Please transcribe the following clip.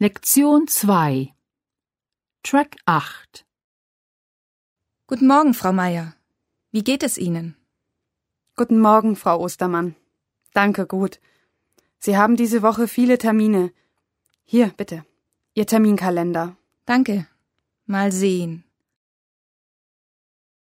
Lektion 2 Track 8 Guten Morgen, Frau Meier. Wie geht es Ihnen? Guten Morgen, Frau Ostermann. Danke, gut. Sie haben diese Woche viele Termine. Hier, bitte. Ihr Terminkalender. Danke. Mal sehen.